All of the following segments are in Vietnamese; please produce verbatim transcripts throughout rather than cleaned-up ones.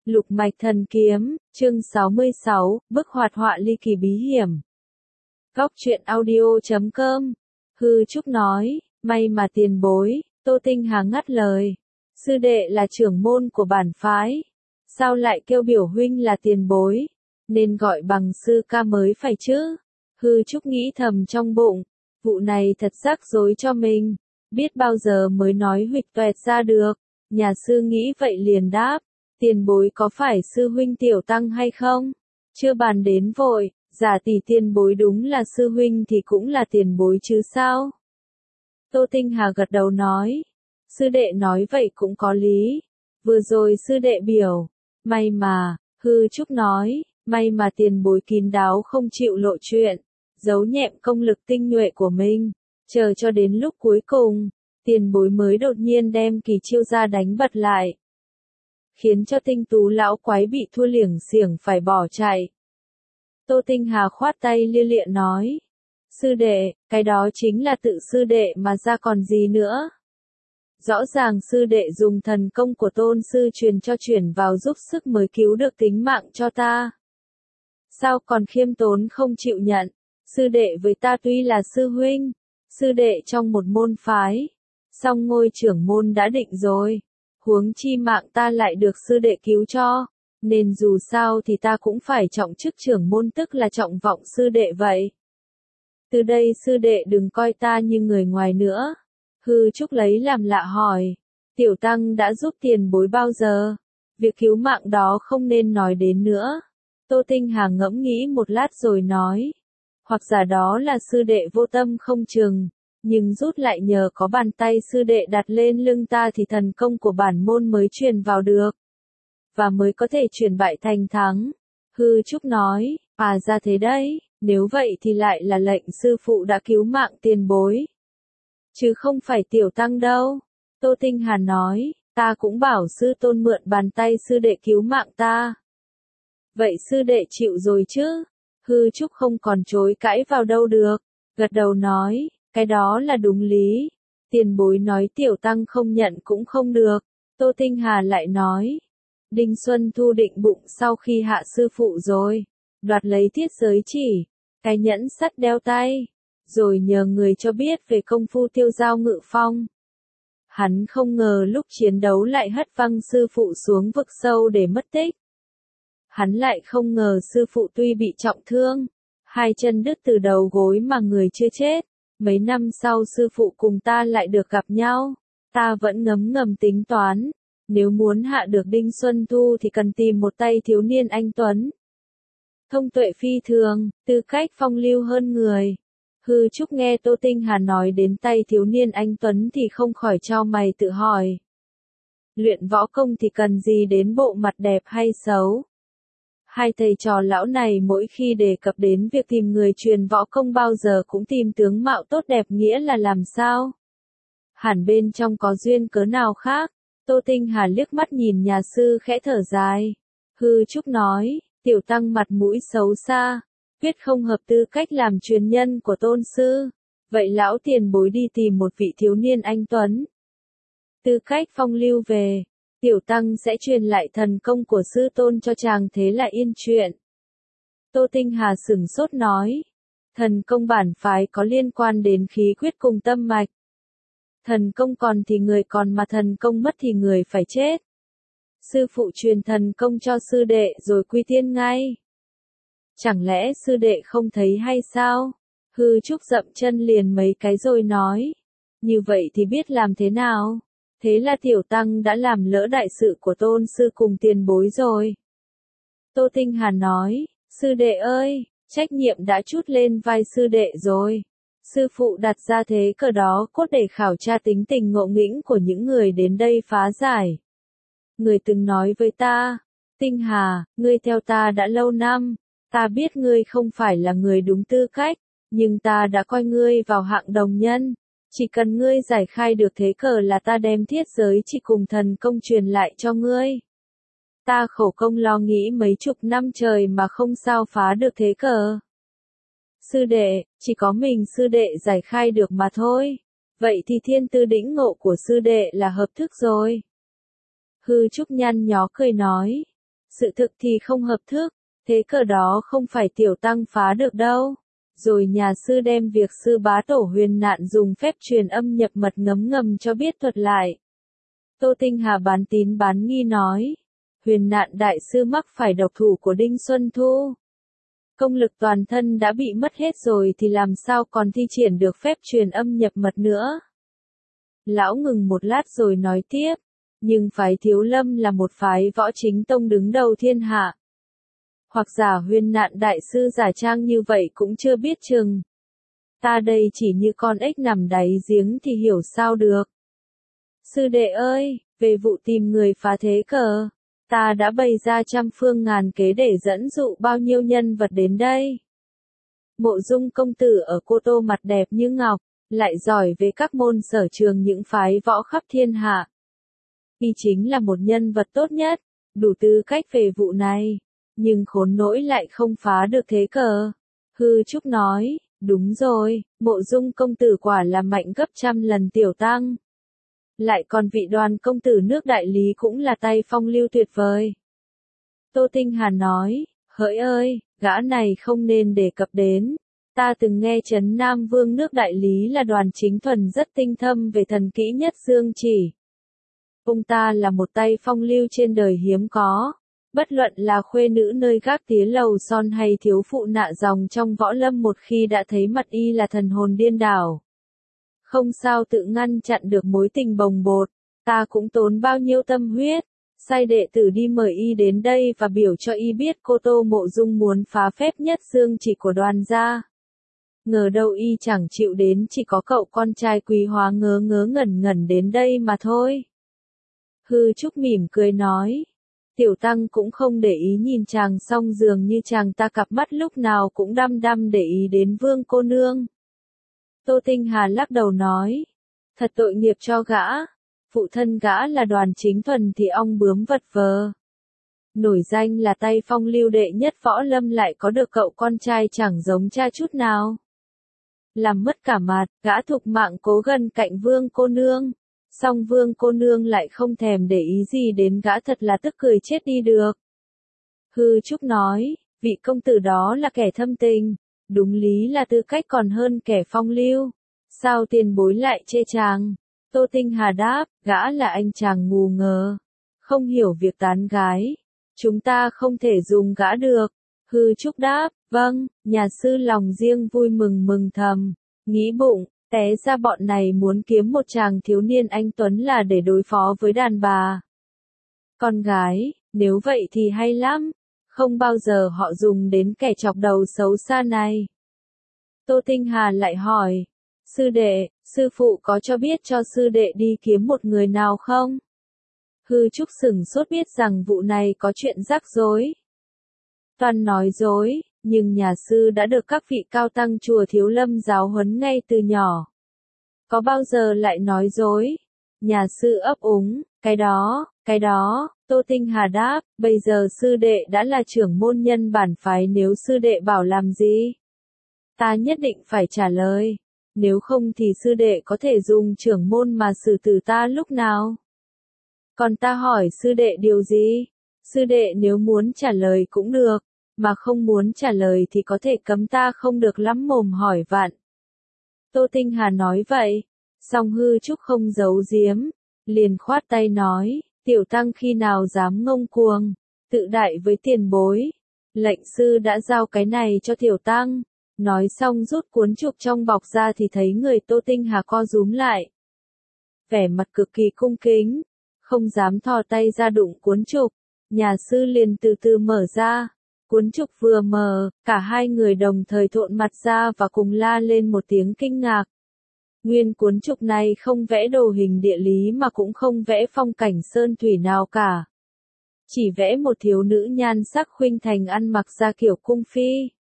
Lục mạch thần kiếm, chương sáu mươi sáu, bức hoạt họa ly kỳ bí hiểm. Góc truyện audio chấm com. Hư Trúc nói, may mà tiền bối, Tô Tinh Hà ngắt lời. Sư đệ là trưởng môn của bản phái. Sao lại kêu biểu huynh là tiền bối? Nên gọi bằng sư ca mới phải chứ. Hư Trúc nghĩ thầm trong bụng. Vụ này thật rắc rối cho mình. Biết bao giờ mới nói huỵch toẹt ra được. Nhà sư nghĩ vậy liền đáp. Tiền bối có phải sư huynh tiểu tăng hay không? Chưa bàn đến vội, giả tỷ tiền bối đúng là sư huynh thì cũng là tiền bối chứ sao? Tô Tinh Hà gật đầu nói. Sư đệ nói vậy cũng có lý. Vừa rồi sư đệ biểu. May mà, Hư Trúc nói, may mà tiền bối kín đáo không chịu lộ chuyện. Giấu nhẹm công lực tinh nhuệ của mình. Chờ cho đến lúc cuối cùng, tiền bối mới đột nhiên đem kỳ chiêu ra đánh bật lại. Khiến cho tinh tú lão quái bị thua liểng xiểng phải bỏ chạy. Tô Tinh Hà khoát tay lia lịa nói. Sư đệ, cái đó chính là tự sư đệ mà ra còn gì nữa. Rõ ràng sư đệ dùng thần công của tôn sư truyền cho chuyển vào giúp sức mới cứu được tính mạng cho ta. Sao còn khiêm tốn không chịu nhận, sư đệ với ta tuy là sư huynh, sư đệ trong một môn phái, song ngôi trưởng môn đã định rồi. Huống chi mạng ta lại được sư đệ cứu cho, nên dù sao thì ta cũng phải trọng chức trưởng môn tức là trọng vọng sư đệ vậy. Từ đây sư đệ đừng coi ta như người ngoài nữa. Hư Trúc lấy làm lạ hỏi, tiểu tăng đã giúp tiền bối bao giờ? Việc cứu mạng đó không nên nói đến nữa. Tô Tinh Hà ngẫm nghĩ một lát rồi nói, hoặc giả đó là sư đệ vô tâm không chừng. Nhưng rút lại nhờ có bàn tay sư đệ đặt lên lưng ta thì thần công của bản môn mới truyền vào được. Và mới có thể chuyển bại thành thắng. Hư Trúc nói, à ra thế đấy, nếu vậy thì lại là lệnh sư phụ đã cứu mạng tiền bối. Chứ không phải tiểu tăng đâu. Tô Tinh Hà nói, ta cũng bảo sư tôn mượn bàn tay sư đệ cứu mạng ta. Vậy sư đệ chịu rồi chứ? Hư Trúc không còn chối cãi vào đâu được. Gật đầu nói. Cái đó là đúng lý. Tiền bối nói tiểu tăng không nhận cũng không được. Tô Tinh Hà lại nói. Đinh Xuân Thu định bụng sau khi hạ sư phụ rồi. Đoạt lấy thiết giới chỉ. Cái nhẫn sắt đeo tay. Rồi nhờ người cho biết về công phu tiêu giao ngự phong. Hắn không ngờ lúc chiến đấu lại hất văng sư phụ xuống vực sâu để mất tích. Hắn lại không ngờ sư phụ tuy bị trọng thương. Hai chân đứt từ đầu gối mà người chưa chết. Mấy năm sau sư phụ cùng ta lại được gặp nhau, ta vẫn ngấm ngầm tính toán, nếu muốn hạ được Đinh Xuân Thu thì cần tìm một tay thiếu niên anh tuấn. Thông tuệ phi thường, tư cách phong lưu hơn người. Hư Trúc nghe Tô Tinh Hà nói đến tay thiếu niên anh tuấn thì không khỏi chau mày tự hỏi. Luyện võ công thì cần gì đến bộ mặt đẹp hay xấu? Hai thầy trò lão này mỗi khi đề cập đến việc tìm người truyền võ công bao giờ cũng tìm tướng mạo tốt đẹp nghĩa là làm sao? Hẳn bên trong có duyên cớ nào khác? Tô Tinh Hà liếc mắt nhìn nhà sư khẽ thở dài. Hư Trúc nói, tiểu tăng mặt mũi xấu xa, quyết không hợp tư cách làm truyền nhân của tôn sư. Vậy lão tiền bối đi tìm một vị thiếu niên anh tuấn. Tư cách phong lưu về. Tiểu tăng sẽ truyền lại thần công của sư tôn cho chàng thế là yên chuyện. Tô Tinh Hà sửng sốt nói. Thần công bản phái có liên quan đến khí quyết cùng tâm mạch. Thần công còn thì người còn mà thần công mất thì người phải chết. Sư phụ truyền thần công cho sư đệ rồi quy tiên ngay. Chẳng lẽ sư đệ không thấy hay sao? Hư Trúc dậm chân liền mấy cái rồi nói. Như vậy thì biết làm thế nào? Thế là tiểu tăng đã làm lỡ đại sự của tôn sư cùng tiền bối rồi. Tô Tinh Hà nói, sư đệ ơi, trách nhiệm đã trút lên vai sư đệ rồi. Sư phụ đặt ra thế cờ đó cốt để khảo tra tính tình ngộ nghĩnh của những người đến đây phá giải. Người từng nói với ta, Tinh Hà, ngươi theo ta đã lâu năm, ta biết ngươi không phải là người đúng tư cách, nhưng ta đã coi ngươi vào hạng đồng nhân. Chỉ cần ngươi giải khai được thế cờ là ta đem thiết giới chỉ cùng thần công truyền lại cho ngươi. Ta khổ công lo nghĩ mấy chục năm trời mà không sao phá được thế cờ. Sư đệ, chỉ có mình sư đệ giải khai được mà thôi. Vậy thì thiên tư đĩnh ngộ của sư đệ là hợp thức rồi. Hư Trúc nhăn nhó cười nói. Sự thực thì không hợp thức, thế cờ đó không phải tiểu tăng phá được đâu. Rồi nhà sư đem việc sư bá tổ huyền nạn dùng phép truyền âm nhập mật ngấm ngầm cho biết thuật lại. Tô Tinh Hà bán tín bán nghi nói, huyền nạn đại sư mắc phải độc thủ của Đinh Xuân Thu. Công lực toàn thân đã bị mất hết rồi thì làm sao còn thi triển được phép truyền âm nhập mật nữa. Lão ngừng một lát rồi nói tiếp, nhưng phái Thiếu Lâm là một phái võ chính tông đứng đầu thiên hạ. Hoặc giả huyền nạn đại sư giả trang như vậy cũng chưa biết chừng. Ta đây chỉ như con ếch nằm đáy giếng thì hiểu sao được. Sư đệ ơi, về vụ tìm người phá thế cờ, ta đã bày ra trăm phương ngàn kế để dẫn dụ bao nhiêu nhân vật đến đây. Mộ Dung công tử ở Cô Tô mặt đẹp như ngọc, lại giỏi về các môn sở trường những phái võ khắp thiên hạ. Y chính là một nhân vật tốt nhất, đủ tư cách về vụ này, nhưng khốn nỗi lại không phá được thế cờ. Hư Trúc nói, đúng rồi, Mộ Dung công tử quả là mạnh gấp trăm lần tiểu tăng. Lại còn vị Đoàn công tử nước Đại Lý cũng là tay phong lưu tuyệt vời. Tô Tinh Hà nói, hỡi ơi, gã này không nên đề cập đến. Ta từng nghe Trấn Nam Vương nước Đại Lý là Đoàn Chính Thuần rất tinh thâm về thần kỹ nhất dương chỉ. Ông ta là một tay phong lưu trên đời hiếm có. Bất luận là khuê nữ nơi gác tía lầu son hay thiếu phụ nạ dòng trong võ lâm, một khi đã thấy mặt y là thần hồn điên đảo. Không sao tự ngăn chặn được mối tình bồng bột, ta cũng tốn bao nhiêu tâm huyết, sai đệ tử đi mời y đến đây và biểu cho y biết Cô Tô Mộ Dung muốn phá phép nhất dương chỉ của Đoàn gia. Ngờ đâu y chẳng chịu đến, chỉ có cậu con trai Quý Hóa ngớ ngớ ngẩn ngẩn đến đây mà thôi. Hư Trúc mỉm cười nói, tiểu tăng cũng không để ý nhìn chàng, song dường như chàng ta cặp mắt lúc nào cũng đăm đăm để ý đến Vương cô nương. Tô Tinh Hà lắc đầu nói, thật tội nghiệp cho gã, phụ thân gã là Đoàn Chính Thuần thì ong bướm vật vờ. Nổi danh là tay phong lưu đệ nhất võ lâm, lại có được cậu con trai chẳng giống cha chút nào. Làm mất cả mặt, gã thục mạng cố gần cạnh Vương cô nương, song Vương cô nương lại không thèm để ý gì đến gã, thật là tức cười chết đi được. Hư Trúc nói, vị công tử đó là kẻ thâm tình, đúng lý là tư cách còn hơn kẻ phong lưu. Sao tiền bối lại chê chàng? Tô Tinh Hà đáp, gã là anh chàng ngu ngơ, không hiểu việc tán gái. Chúng ta không thể dùng gã được. Hư Trúc đáp, vâng, nhà sư lòng riêng vui mừng mừng thầm, nghĩ bụng, té ra bọn này muốn kiếm một chàng thiếu niên anh tuấn là để đối phó với đàn bà. Con gái, nếu vậy thì hay lắm, không bao giờ họ dùng đến kẻ chọc đầu xấu xa này. Tô Tinh Hà lại hỏi, sư đệ, sư phụ có cho biết cho sư đệ đi kiếm một người nào không? Hư Trúc sửng sốt, biết rằng vụ này có chuyện rắc rối. Toàn nói dối, nhưng nhà sư đã được các vị cao tăng chùa Thiếu Lâm giáo huấn ngay từ nhỏ. Có bao giờ lại nói dối? Nhà sư ấp úng, cái đó, cái đó, Tô Tinh Hà đáp, bây giờ sư đệ đã là trưởng môn nhân bản phái, nếu sư đệ bảo làm gì, ta nhất định phải trả lời, nếu không thì sư đệ có thể dùng trưởng môn mà xử tử ta lúc nào. Còn ta hỏi sư đệ điều gì? Sư đệ nếu muốn trả lời cũng được, mà không muốn trả lời thì có thể cấm ta không được lắm mồm hỏi vặn. Tô Tinh Hà nói vậy, song Hư Trúc không giấu giếm, liền khoát tay nói, tiểu tăng khi nào dám ngông cuồng, tự đại với tiền bối. Lệnh sư đã giao cái này cho tiểu tăng. Nói xong rút cuốn trục trong bọc ra thì thấy người Tô Tinh Hà co rúm lại. Vẻ mặt cực kỳ cung kính, không dám thò tay ra đụng cuốn trục. Nhà sư liền từ từ mở ra. Cuốn trục vừa mở, cả hai người đồng thời thộn mặt ra và cùng la lên một tiếng kinh ngạc. Nguyên cuốn trục này không vẽ đồ hình địa lý mà cũng không vẽ phong cảnh sơn thủy nào cả. Chỉ vẽ một thiếu nữ nhan sắc khuynh thành ăn mặc ra kiểu cung phi.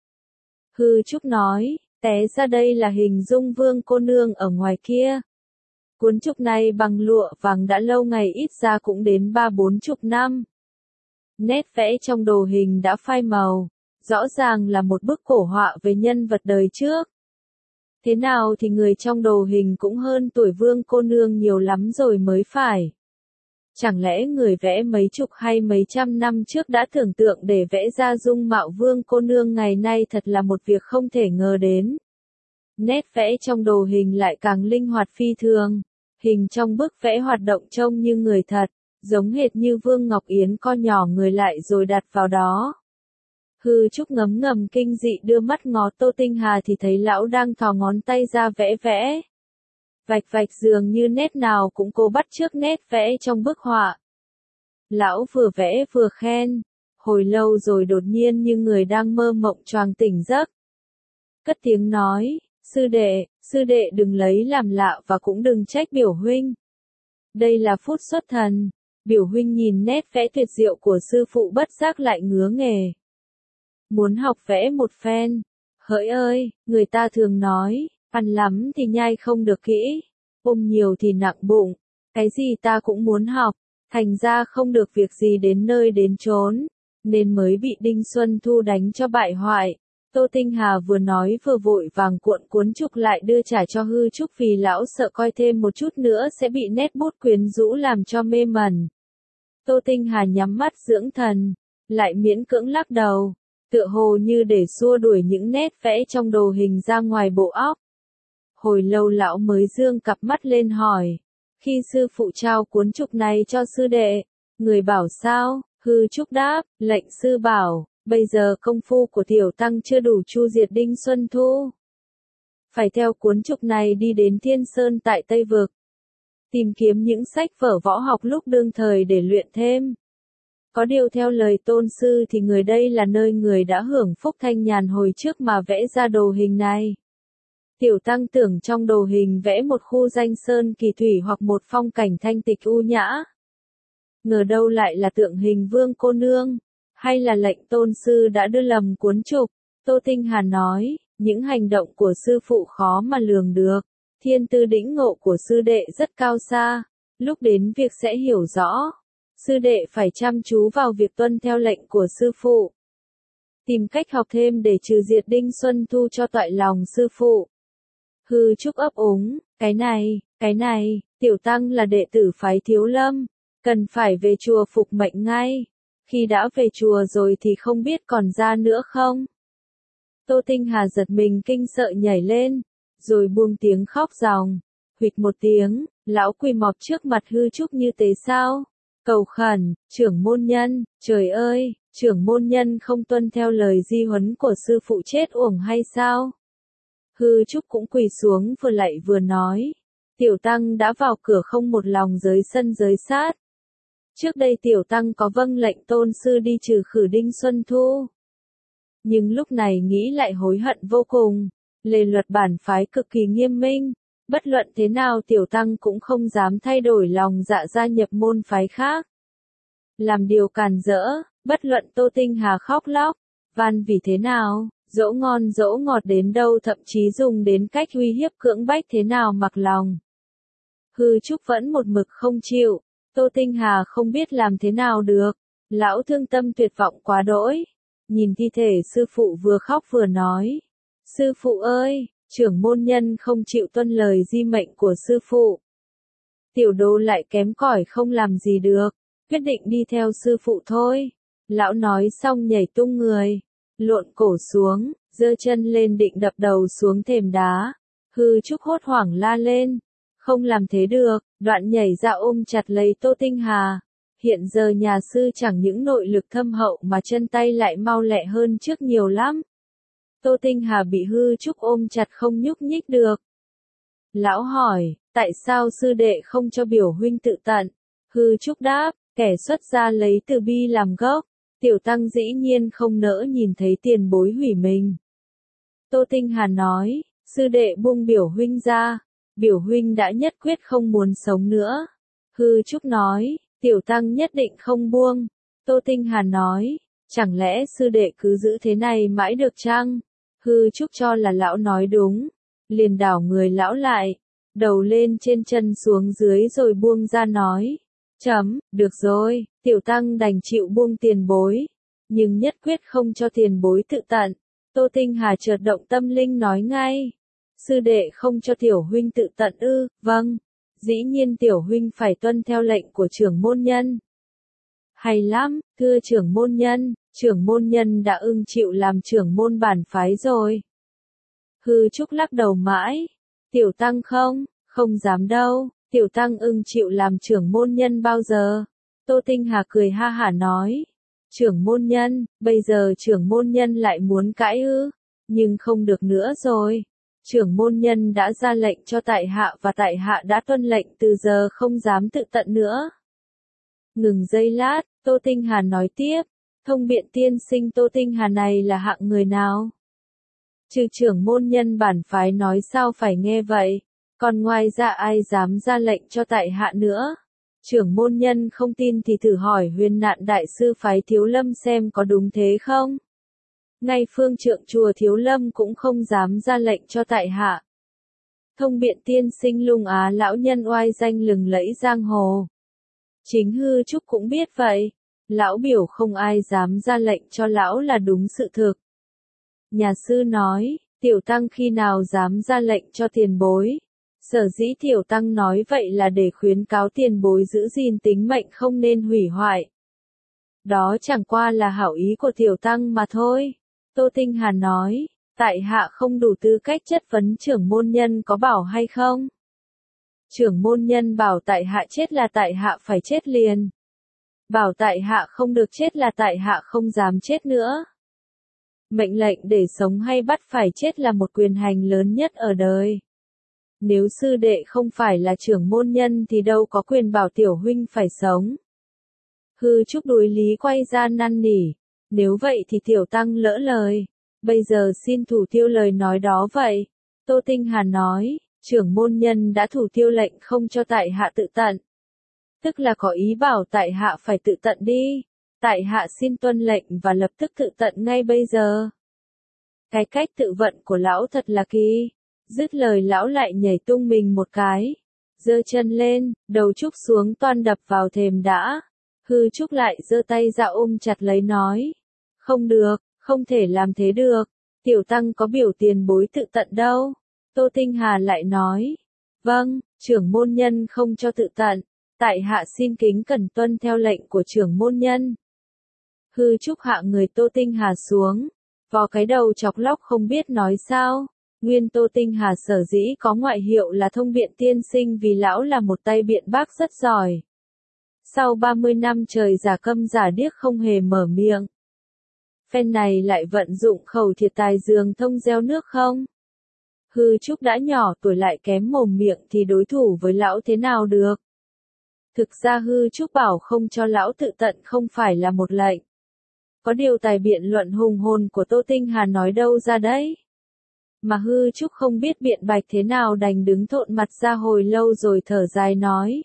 Hư Trúc nói, té ra đây là hình dung Vương cô nương ở ngoài kia. Cuốn trục này bằng lụa vàng đã lâu ngày, ít ra cũng đến ba bốn chục năm. Nét vẽ trong đồ hình đã phai màu, rõ ràng là một bức cổ họa về nhân vật đời trước. Thế nào thì người trong đồ hình cũng hơn tuổi Vương cô nương nhiều lắm rồi mới phải. Chẳng lẽ người vẽ mấy chục hay mấy trăm năm trước đã tưởng tượng để vẽ ra dung mạo vương cô nương ngày nay thật là một việc không thể ngờ đến. Nét vẽ trong đồ hình lại càng linh hoạt phi thường. Hình trong bức vẽ hoạt động trông như người thật, giống hệt như Vương Ngọc Yến co nhỏ người lại rồi đặt vào đó. Hư Trúc ngấm ngầm kinh dị đưa mắt ngó Tô Tinh Hà thì thấy lão đang thò ngón tay ra vẽ vẽ. Vạch vạch dường như nét nào cũng cố bắt chước nét vẽ trong bức họa. Lão vừa vẽ vừa khen, hồi lâu rồi đột nhiên như người đang mơ mộng choàng tỉnh giấc. Cất tiếng nói, sư đệ, sư đệ đừng lấy làm lạ và cũng đừng trách biểu huynh. Đây là phút xuất thần, biểu huynh nhìn nét vẽ tuyệt diệu của sư phụ bất giác lại ngứa nghề. Muốn học vẽ một phen, hỡi ơi, người ta thường nói, ăn lắm thì nhai không được kỹ, ôm nhiều thì nặng bụng, cái gì ta cũng muốn học, thành ra không được việc gì đến nơi đến chốn, nên mới bị Đinh Xuân Thu đánh cho bại hoại. Tô Tinh Hà vừa nói vừa vội vàng cuộn cuốn trục lại đưa trả cho Hư Trúc vì lão sợ coi thêm một chút nữa sẽ bị nét bút quyến rũ làm cho mê mẩn. Tô Tinh Hà nhắm mắt dưỡng thần, lại miễn cưỡng lắc đầu, tựa hồ như để xua đuổi những nét vẽ trong đồ hình ra ngoài bộ óc. Hồi lâu lão mới dương cặp mắt lên hỏi, khi sư phụ trao cuốn trục này cho sư đệ, người bảo sao? Hư Trúc đáp, lệnh sư bảo. Bây giờ công phu của tiểu tăng chưa đủ chu diệt Đinh Xuân Thu. Phải theo cuốn trục này đi đến Thiên Sơn tại Tây Vực. Tìm kiếm những sách vở võ học lúc đương thời để luyện thêm. Có điều theo lời tôn sư thì người đây là nơi người đã hưởng phúc thanh nhàn hồi trước mà vẽ ra đồ hình này. Tiểu tăng tưởng trong đồ hình vẽ một khu danh sơn kỳ thủy hoặc một phong cảnh thanh tịch u nhã. Ngờ đâu lại là tượng hình vương cô nương. Hay là lệnh tôn sư đã đưa lầm cuốn trục? Tô Tinh Hà nói, những hành động của sư phụ khó mà lường được. Thiên tư đĩnh ngộ của sư đệ rất cao xa. Lúc đến việc sẽ hiểu rõ. Sư đệ phải chăm chú vào việc tuân theo lệnh của sư phụ. Tìm cách học thêm để trừ diệt Đinh Xuân Thu cho toại lòng sư phụ. Hư Trúc ấp úng, cái này, cái này, tiểu tăng là đệ tử phái Thiếu Lâm. Cần phải về chùa phục mệnh ngay. Khi đã về chùa rồi thì không biết còn ra nữa không? Tô Tinh Hà giật mình kinh sợ nhảy lên, rồi buông tiếng khóc ròng, huỵch một tiếng, lão quỳ mọp trước mặt Hư Trúc như thế sao? Cầu khẩn, trưởng môn nhân, trời ơi, trưởng môn nhân không tuân theo lời di huấn của sư phụ chết uổng hay sao? Hư Trúc cũng quỳ xuống vừa lạy vừa nói, tiểu tăng đã vào cửa không một lòng giới sân giới sát. Trước đây tiểu tăng có vâng lệnh tôn sư đi trừ khử Đinh Xuân Thu. Nhưng lúc này nghĩ lại hối hận vô cùng. Lề luật bản phái cực kỳ nghiêm minh. Bất luận thế nào tiểu tăng cũng không dám thay đổi lòng dạ gia nhập môn phái khác. Làm điều càn rỡ, bất luận Tô Tinh Hà khóc lóc, van vì thế nào, dỗ ngon dỗ ngọt đến đâu thậm chí dùng đến cách uy hiếp cưỡng bách thế nào mặc lòng. Hư Trúc vẫn một mực không chịu. Tô Tinh Hà không biết làm thế nào được, lão thương tâm tuyệt vọng quá đỗi, nhìn thi thể sư phụ vừa khóc vừa nói, sư phụ ơi, trưởng môn nhân không chịu tuân lời di mệnh của sư phụ. Tiểu đồ lại kém cỏi không làm gì được, quyết định đi theo sư phụ thôi. Lão nói xong nhảy tung người, lộn cổ xuống, giơ chân lên định đập đầu xuống thềm đá. Hư Trúc hốt hoảng la lên. Không làm thế được, đoạn nhảy ra ôm chặt lấy Tô Tinh Hà. Hiện giờ nhà sư chẳng những nội lực thâm hậu mà chân tay lại mau lẹ hơn trước nhiều lắm. Tô Tinh Hà bị Hư Trúc ôm chặt không nhúc nhích được. Lão hỏi, tại sao sư đệ không cho biểu huynh tự tận? Hư Trúc đáp, kẻ xuất gia lấy từ bi làm gốc. Tiểu tăng dĩ nhiên không nỡ nhìn thấy tiền bối hủy mình. Tô Tinh Hà nói, sư đệ buông biểu huynh ra. Biểu huynh đã nhất quyết không muốn sống nữa. Hư Trúc nói, tiểu tăng nhất định không buông. Tô Tinh Hà nói, chẳng lẽ sư đệ cứ giữ thế này mãi được chăng? Hư Trúc cho là lão nói đúng. Liền đảo người lão lại, đầu lên trên chân xuống dưới rồi buông ra nói. Chấm, được rồi, tiểu tăng đành chịu buông tiền bối. Nhưng nhất quyết không cho tiền bối tự tận. Tô Tinh Hà chợt động tâm linh nói ngay. Sư đệ không cho tiểu huynh tự tận ư, vâng. Dĩ nhiên tiểu huynh phải tuân theo lệnh của trưởng môn nhân. Hay lắm, thưa trưởng môn nhân, trưởng môn nhân đã ưng chịu làm trưởng môn bản phái rồi. Hư Trúc lắc đầu mãi. Tiểu tăng không, không dám đâu, tiểu tăng ưng chịu làm trưởng môn nhân bao giờ. Tô Tinh Hà cười ha hả nói. Trưởng môn nhân, bây giờ trưởng môn nhân lại muốn cãi ư, nhưng không được nữa rồi. Trưởng môn nhân đã ra lệnh cho tại hạ và tại hạ đã tuân lệnh từ giờ không dám tự tận nữa. Ngừng giây lát, Tô Tinh Hà nói tiếp, thông biện tiên sinh Tô Tinh Hà này là hạng người nào? Trừ trưởng môn nhân bản phái nói sao phải nghe vậy, còn ngoài ra ai dám ra lệnh cho tại hạ nữa? Trưởng môn nhân không tin thì thử hỏi Huyền Nạn đại sư phái Thiếu Lâm xem có đúng thế không? Ngay phương trượng chùa Thiếu Lâm cũng không dám ra lệnh cho tại hạ. Thông biện tiên sinh Lung Á lão nhân oai danh lừng lẫy giang hồ. Chính Hư Trúc cũng biết vậy. Lão biểu không ai dám ra lệnh cho lão là đúng sự thực. Nhà sư nói, tiểu tăng khi nào dám ra lệnh cho tiền bối. Sở dĩ tiểu tăng nói vậy là để khuyến cáo tiền bối giữ gìn tính mệnh không nên hủy hoại. Đó chẳng qua là hảo ý của tiểu tăng mà thôi. Tô Tinh Hà nói, tại hạ không đủ tư cách chất vấn trưởng môn nhân có bảo hay không? Trưởng môn nhân bảo tại hạ chết là tại hạ phải chết liền. Bảo tại hạ không được chết là tại hạ không dám chết nữa. Mệnh lệnh để sống hay bắt phải chết là một quyền hành lớn nhất ở đời. Nếu sư đệ không phải là trưởng môn nhân thì đâu có quyền bảo tiểu huynh phải sống. Hư Trúc đối lý quay ra năn nỉ. Nếu vậy thì tiểu tăng lỡ lời. Bây giờ xin thủ tiêu lời nói đó vậy. Tô Tinh Hà nói, trưởng môn nhân đã thủ tiêu lệnh không cho tại hạ tự tận. Tức là có ý bảo tại hạ phải tự tận đi. Tại hạ xin tuân lệnh và lập tức tự tận ngay bây giờ. Cái cách tự vận của lão thật là kỳ. Dứt lời lão lại nhảy tung mình một cái. Giơ chân lên, đầu Trúc xuống toan đập vào thềm đã. Hư Trúc lại giơ tay ra ôm chặt lấy nói. Không được, không thể làm thế được. Tiểu tăng có biểu tiền bối tự tận đâu. Tô Tinh Hà lại nói. Vâng, trưởng môn nhân không cho tự tận. Tại hạ xin kính cẩn tuân theo lệnh của trưởng môn nhân. Hư Trúc hạ người Tô Tinh Hà xuống. Vò cái đầu chọc lóc không biết nói sao. Nguyên Tô Tinh Hà sở dĩ có ngoại hiệu là thông biện tiên sinh vì lão là một tay biện bác rất giỏi. Sau ba mươi năm trời giả câm giả điếc không hề mở miệng. Phen này lại vận dụng khẩu thiệt tài dường thông gieo nước không? Hư Trúc đã nhỏ tuổi lại kém mồm miệng thì đối thủ với lão thế nào được? Thực ra Hư Trúc bảo không cho lão tự tận không phải là một lệnh. Có điều tài biện luận hùng hồn của Tô Tinh Hà nói đâu ra đấy? Mà Hư Trúc không biết biện bạch thế nào đành đứng thộn mặt ra hồi lâu rồi thở dài nói.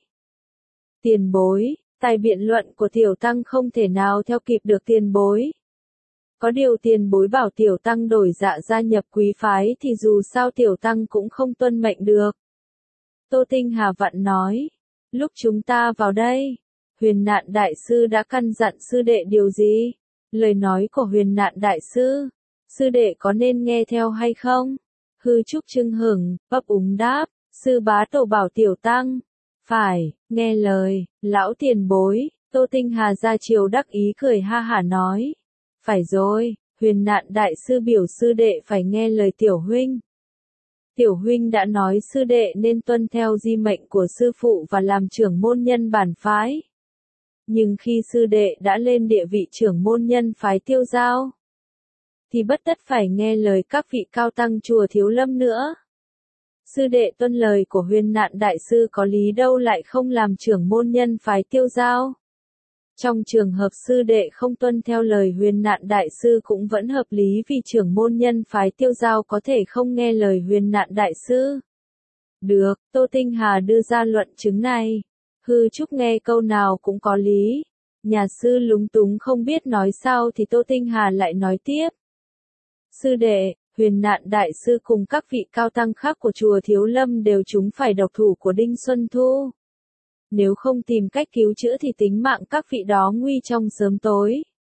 Tiền bối, tài biện luận của tiểu tăng không thể nào theo kịp được tiền bối. Có điều tiền bối bảo tiểu tăng đổi dạ gia nhập quý phái thì dù sao tiểu tăng cũng không tuân mệnh được. Tô Tinh Hà vặn nói. Lúc chúng ta vào đây, Huyền Nạn đại sư đã căn dặn sư đệ điều gì? Lời nói của Huyền Nạn đại sư, sư đệ có nên nghe theo hay không? Hư Trúc chưng hửng, ấp úng đáp, sư bá tổ bảo tiểu tăng. Phải, nghe lời, lão tiền bối. Tô Tinh Hà ra chiều đắc ý cười ha hả nói. Phải rồi, Huyền Nạn đại sư biểu sư đệ phải nghe lời tiểu huynh. Tiểu huynh đã nói sư đệ nên tuân theo di mệnh của sư phụ và làm trưởng môn nhân bản phái. Nhưng khi sư đệ đã lên địa vị trưởng môn nhân phái Tiêu Giao, thì bất tất phải nghe lời các vị cao tăng chùa Thiếu Lâm nữa. Sư đệ tuân lời của Huyền Nạn đại sư có lý đâu lại không làm trưởng môn nhân phái Tiêu Giao. Trong trường hợp sư đệ không tuân theo lời Huyền Nạn đại sư cũng vẫn hợp lý vì trưởng môn nhân phái Tiêu Giao có thể không nghe lời Huyền Nạn đại sư. Được, Tô Tinh Hà đưa ra luận chứng này. Hư Trúc nghe câu nào cũng có lý. Nhà sư lúng túng không biết nói sao thì Tô Tinh Hà lại nói tiếp. Sư đệ, Huyền Nạn đại sư cùng các vị cao tăng khác của chùa Thiếu Lâm đều trúng phải độc thủ của Đinh Xuân Thu. Nếu không tìm cách cứu chữa thì tính mạng các vị đó nguy trong sớm tối.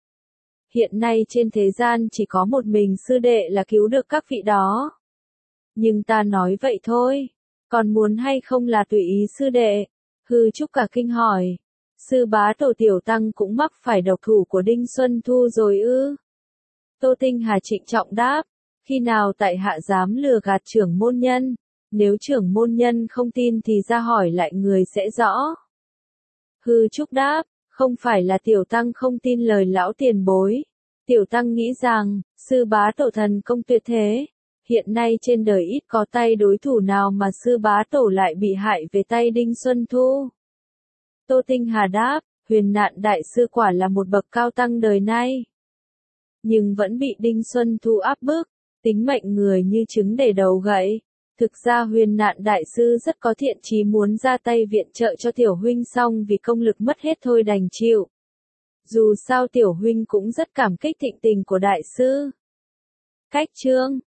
Hiện nay trên thế gian chỉ có một mình sư đệ là cứu được các vị đó. Nhưng ta nói vậy thôi. Còn muốn hay không là tùy ý sư đệ. Hư Trúc cả kinh hỏi. Sư bá tổ tiểu tăng cũng mắc phải độc thủ của Đinh Xuân Thu rồi ư? Tô Tinh Hà trịnh trọng đáp. Khi nào tại hạ dám lừa gạt trưởng môn nhân? Nếu trưởng môn nhân không tin thì ra hỏi lại người sẽ rõ. Hư Trúc đáp. Không phải là tiểu tăng không tin lời lão tiền bối. Tiểu tăng nghĩ rằng, sư bá tổ thần công tuyệt thế. Hiện nay trên đời ít có tay đối thủ nào mà sư bá tổ lại bị hại về tay Đinh Xuân Thu. Tô Tinh Hà đáp, huyền nạn đại sư quả là một bậc cao tăng đời nay. Nhưng vẫn bị Đinh Xuân Thu áp bức, tính mệnh người như trứng để đầu gãy. Thực ra huyền nạn đại sư rất có thiện chí muốn ra tay viện trợ cho tiểu huynh xong vì công lực mất hết thôi đành chịu. Dù sao tiểu huynh cũng rất cảm kích thịnh tình của đại sư. Cách chương